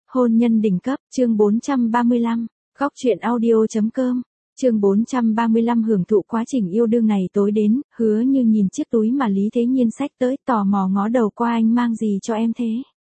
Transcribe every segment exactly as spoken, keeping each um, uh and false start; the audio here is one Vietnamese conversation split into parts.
Hôn nhân đỉnh cấp, chương bốn trăm ba mươi lăm, góc truyện audio.com, chương bốn trăm ba mươi lăm hưởng thụ quá trình yêu đương này tối đến, Hứa Như nhìn chiếc túi mà Lý Thế Nhiên xách tới, tò mò ngó đầu qua anh mang gì cho em thế?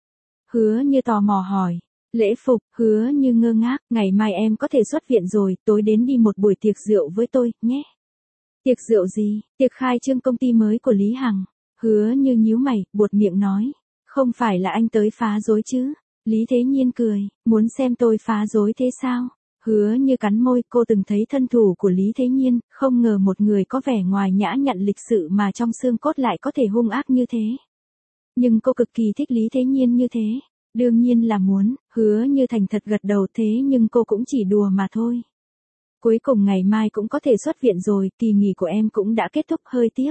Hứa Như tò mò hỏi. Lễ phục, Hứa Như ngơ ngác, ngày mai em có thể xuất viện rồi, tối đến đi một buổi tiệc rượu với tôi, nhé. Tiệc rượu gì? Tiệc khai trương công ty mới của Lý Hằng. Hứa Như nhíu mày, buột miệng nói. Không phải là anh tới phá rối chứ? Lý Thế Nhiên cười, muốn xem tôi phá rối thế sao? Hứa Như cắn môi, cô từng thấy thân thủ của Lý Thế Nhiên, không ngờ một người có vẻ ngoài nhã nhặn lịch sự mà trong xương cốt lại có thể hung ác như thế. Nhưng cô cực kỳ thích Lý Thế Nhiên như thế. Đương nhiên là muốn, Hứa Như thành thật gật đầu, thế nhưng cô cũng chỉ đùa mà thôi. Cuối cùng ngày mai cũng có thể xuất viện rồi, kỳ nghỉ của em cũng đã kết thúc, hơi tiếc.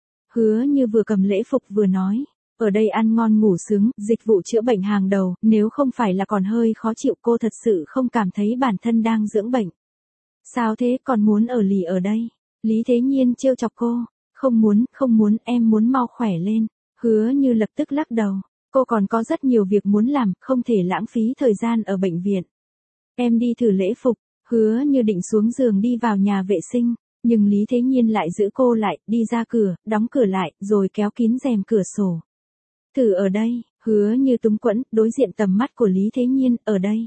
Hứa Như vừa cầm lễ phục vừa nói. Ở đây ăn ngon ngủ sướng, dịch vụ chữa bệnh hàng đầu, nếu không phải là còn hơi khó chịu, cô thật sự không cảm thấy bản thân đang dưỡng bệnh. Sao thế, còn muốn ở lì ở đây? Lý Thế Nhiên trêu chọc cô. Không muốn, không muốn, em muốn mau khỏe lên. Hứa Như lập tức lắc đầu. Cô còn có rất nhiều việc muốn làm, không thể lãng phí thời gian ở bệnh viện. Em đi thử lễ phục. Hứa Như định xuống giường đi vào nhà vệ sinh, nhưng Lý Thế Nhiên lại giữ cô lại, đi ra cửa, đóng cửa lại, rồi kéo kín rèm cửa sổ. Thử ở đây, Hứa Như túng quẫn, đối diện tầm mắt của Lý Thế Nhiên, ở đây.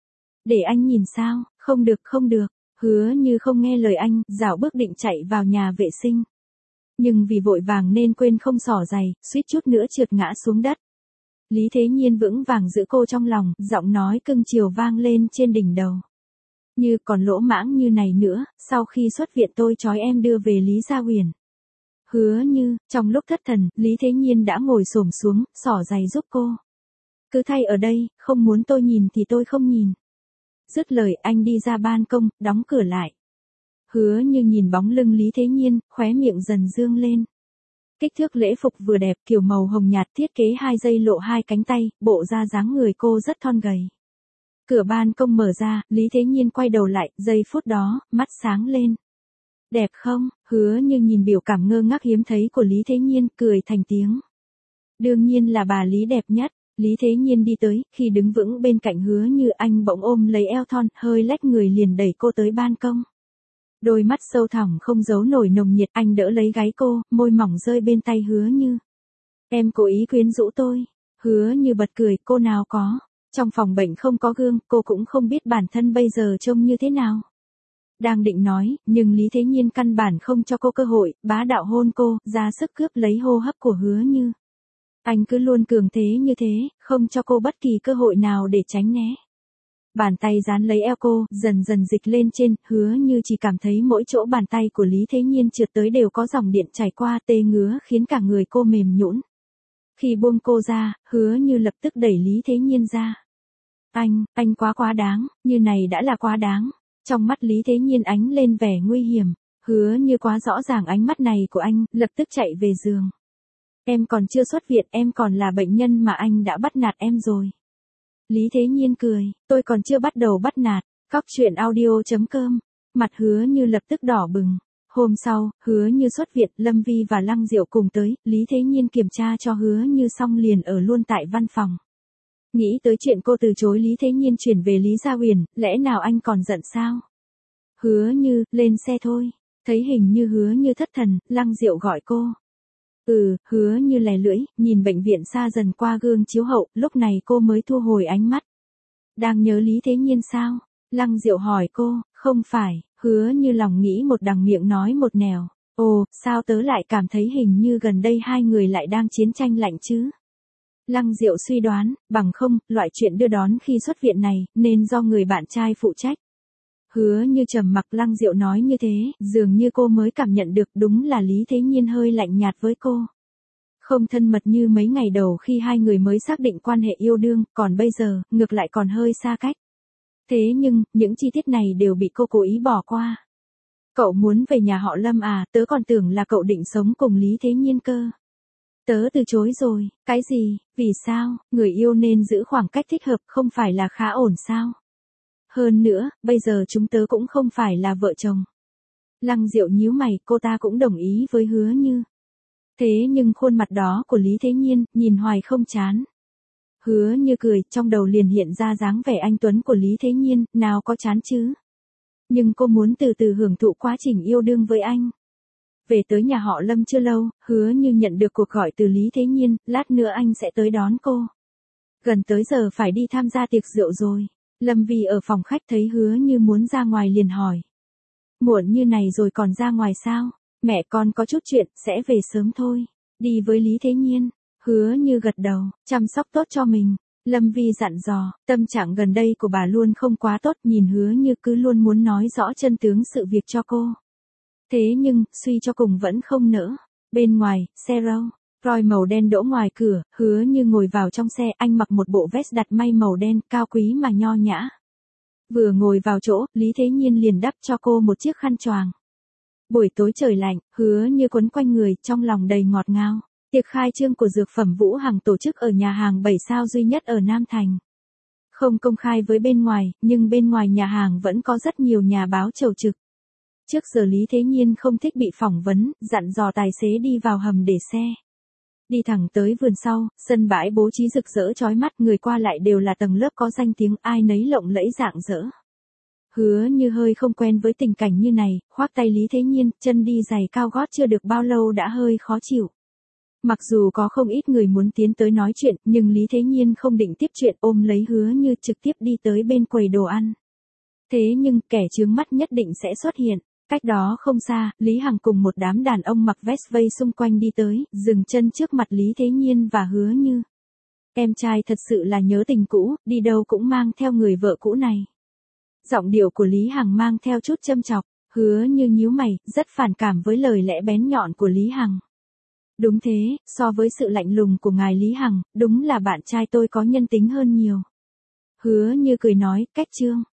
Để anh nhìn sao? Không được, không được. Hứa Như không nghe lời anh, dạo bước định chạy vào nhà vệ sinh. Nhưng vì vội vàng nên quên không xỏ giày, suýt chút nữa trượt ngã xuống đất. Lý Thế Nhiên vững vàng giữ cô trong lòng, giọng nói cưng chiều vang lên trên đỉnh đầu. Như còn lỗ mãng như này nữa, sau khi xuất viện tôi trói em đưa về Lý Gia Huyền. Hứa Như, trong lúc thất thần, Lý Thế Nhiên đã ngồi xổm xuống, xỏ giày giúp cô. Cứ thay ở đây, không muốn tôi nhìn thì tôi không nhìn. Dứt lời anh đi ra ban công, đóng cửa lại. Hứa Như nhìn bóng lưng Lý Thế Nhiên, khóe miệng dần dương lên. Kích thước lễ phục vừa đẹp, kiểu màu hồng nhạt, thiết kế hai dây lộ hai cánh tay, bộ da dáng người cô rất thon gầy. Cửa ban công mở ra, Lý Thế Nhiên quay đầu lại, giây phút đó, mắt sáng lên. Đẹp không? Hứa Như nhìn biểu cảm ngơ ngác hiếm thấy của Lý Thế Nhiên, cười thành tiếng. Đương nhiên là bà Lý đẹp nhất. Lý Thế Nhiên đi tới, khi đứng vững bên cạnh Hứa Như, anh bỗng ôm lấy eo thon, hơi lách người liền đẩy cô tới ban công. Đôi mắt sâu thẳm không giấu nổi nồng nhiệt, anh đỡ lấy gáy cô, môi mỏng rơi bên tay Hứa Như. Em cố ý quyến rũ tôi. Hứa Như bật cười, cô nào có. Trong phòng bệnh không có gương, cô cũng không biết bản thân bây giờ trông như thế nào. Đang định nói, nhưng Lý Thế Nhiên căn bản không cho cô cơ hội, bá đạo hôn cô, ra sức cướp lấy hô hấp của Hứa Như. Anh cứ luôn cường thế như thế, không cho cô bất kỳ cơ hội nào để tránh né. Bàn tay dán lấy eo cô, dần dần dịch lên trên, Hứa Như chỉ cảm thấy mỗi chỗ bàn tay của Lý Thế Nhiên trượt tới đều có dòng điện chảy qua, tê ngứa khiến cả người cô mềm nhũn. Khi buông cô ra, Hứa Như lập tức đẩy Lý Thế Nhiên ra. Anh, anh quá quá đáng, như này đã là quá đáng. Trong mắt Lý Thế Nhiên ánh lên vẻ nguy hiểm, Hứa Như quá rõ ràng ánh mắt này của anh, lập tức chạy về giường. Em còn chưa xuất viện, em còn là bệnh nhân mà anh đã bắt nạt em rồi. Lý Thế Nhiên cười, tôi còn chưa bắt đầu bắt nạt. Góc truyện audio.com, mặt Hứa Như lập tức đỏ bừng. Hôm sau, Hứa Như xuất viện, Lâm Vi và Lăng Diệu cùng tới, Lý Thế Nhiên kiểm tra cho Hứa Như xong liền ở luôn tại văn phòng. Nghĩ tới chuyện cô từ chối Lý Thế Nhiên chuyển về Lý Gia Huyền, lẽ nào anh còn giận sao? Hứa Như, lên xe thôi. Thấy hình như Hứa Như thất thần, Lăng Diệu gọi cô. Ừ, Hứa Như lè lưỡi, nhìn bệnh viện xa dần qua gương chiếu hậu, lúc này cô mới thu hồi ánh mắt. Đang nhớ Lý Thế Nhiên sao? Lăng Diệu hỏi cô, không phải. Hứa Như lòng nghĩ một đằng miệng nói một nẻo. Ồ, sao tớ lại cảm thấy hình như gần đây hai người lại đang chiến tranh lạnh chứ? Lăng Diệu suy đoán, bằng không, loại chuyện đưa đón khi xuất viện này, nên do người bạn trai phụ trách. Hứa Như trầm mặc, Lăng Diệu nói như thế, dường như cô mới cảm nhận được đúng là Lý Thế Nhiên hơi lạnh nhạt với cô. Không thân mật như mấy ngày đầu khi hai người mới xác định quan hệ yêu đương, còn bây giờ, ngược lại còn hơi xa cách. Thế nhưng, những chi tiết này đều bị cô cố ý bỏ qua. Cậu muốn về nhà họ Lâm à, tớ còn tưởng là cậu định sống cùng Lý Thế Nhiên cơ. Tớ từ chối rồi, cái gì, vì sao, người yêu nên giữ khoảng cách thích hợp, không phải là khá ổn sao? Hơn nữa, bây giờ chúng tớ cũng không phải là vợ chồng. Lăng Diệu nhíu mày, cô ta cũng đồng ý với Hứa Như. Thế nhưng khuôn mặt đó của Lý Thế Nhiên, nhìn hoài không chán. Hứa Như cười, trong đầu liền hiện ra dáng vẻ anh tuấn của Lý Thế Nhiên, nào có chán chứ. Nhưng cô muốn từ từ hưởng thụ quá trình yêu đương với anh. Về tới nhà họ Lâm chưa lâu, Hứa Như nhận được cuộc gọi từ Lý Thế Nhiên, lát nữa anh sẽ tới đón cô. Gần tới giờ phải đi tham gia tiệc rượu rồi. Lâm Vi ở phòng khách thấy Hứa Như muốn ra ngoài liền hỏi. Muộn như này rồi còn ra ngoài sao? Mẹ con có chút chuyện, sẽ về sớm thôi. Đi với Lý Thế Nhiên. Hứa Như gật đầu, chăm sóc tốt cho mình. Lâm Vi dặn dò, tâm trạng gần đây của bà luôn không quá tốt, nhìn Hứa Như cứ luôn muốn nói rõ chân tướng sự việc cho cô. Thế nhưng, suy cho cùng vẫn không nỡ. Bên ngoài, xe Rolls Royce màu đen đỗ ngoài cửa, Hứa Như ngồi vào trong xe, anh mặc một bộ vest đặt may màu đen, cao quý mà nho nhã. Vừa ngồi vào chỗ, Lý Thế Nhiên liền đắp cho cô một chiếc khăn choàng. Buổi tối trời lạnh, Hứa Như quấn quanh người, trong lòng đầy ngọt ngào. Tiệc khai trương của dược phẩm Vũ Hằng tổ chức ở nhà hàng bảy sao duy nhất ở Nam Thành. Không công khai với bên ngoài, nhưng bên ngoài nhà hàng vẫn có rất nhiều nhà báo chầu trực. Trước giờ Lý Thế Nhiên không thích bị phỏng vấn, dặn dò tài xế đi vào hầm để xe. Đi thẳng tới vườn sau, sân bãi bố trí rực rỡ chói mắt, người qua lại đều là tầng lớp có danh tiếng, ai nấy lộng lẫy rạng rỡ. Hứa Như hơi không quen với tình cảnh như này, khoác tay Lý Thế Nhiên, chân đi giày cao gót chưa được bao lâu đã hơi khó chịu. Mặc dù có không ít người muốn tiến tới nói chuyện, nhưng Lý Thế Nhiên không định tiếp chuyện, ôm lấy Hứa Như trực tiếp đi tới bên quầy đồ ăn. Thế nhưng, kẻ chướng mắt nhất định sẽ xuất hiện. Cách đó không xa, Lý Hằng cùng một đám đàn ông mặc vest vây xung quanh đi tới, dừng chân trước mặt Lý Thế Nhiên và Hứa Như. Em trai thật sự là nhớ tình cũ, đi đâu cũng mang theo người vợ cũ này. Giọng điệu của Lý Hằng mang theo chút châm chọc, Hứa Như nhíu mày, rất phản cảm với lời lẽ bén nhọn của Lý Hằng. Đúng thế, so với sự lạnh lùng của ngài Lý Hằng, đúng là bạn trai tôi có nhân tính hơn nhiều. Hứa Như cười nói, cách trương.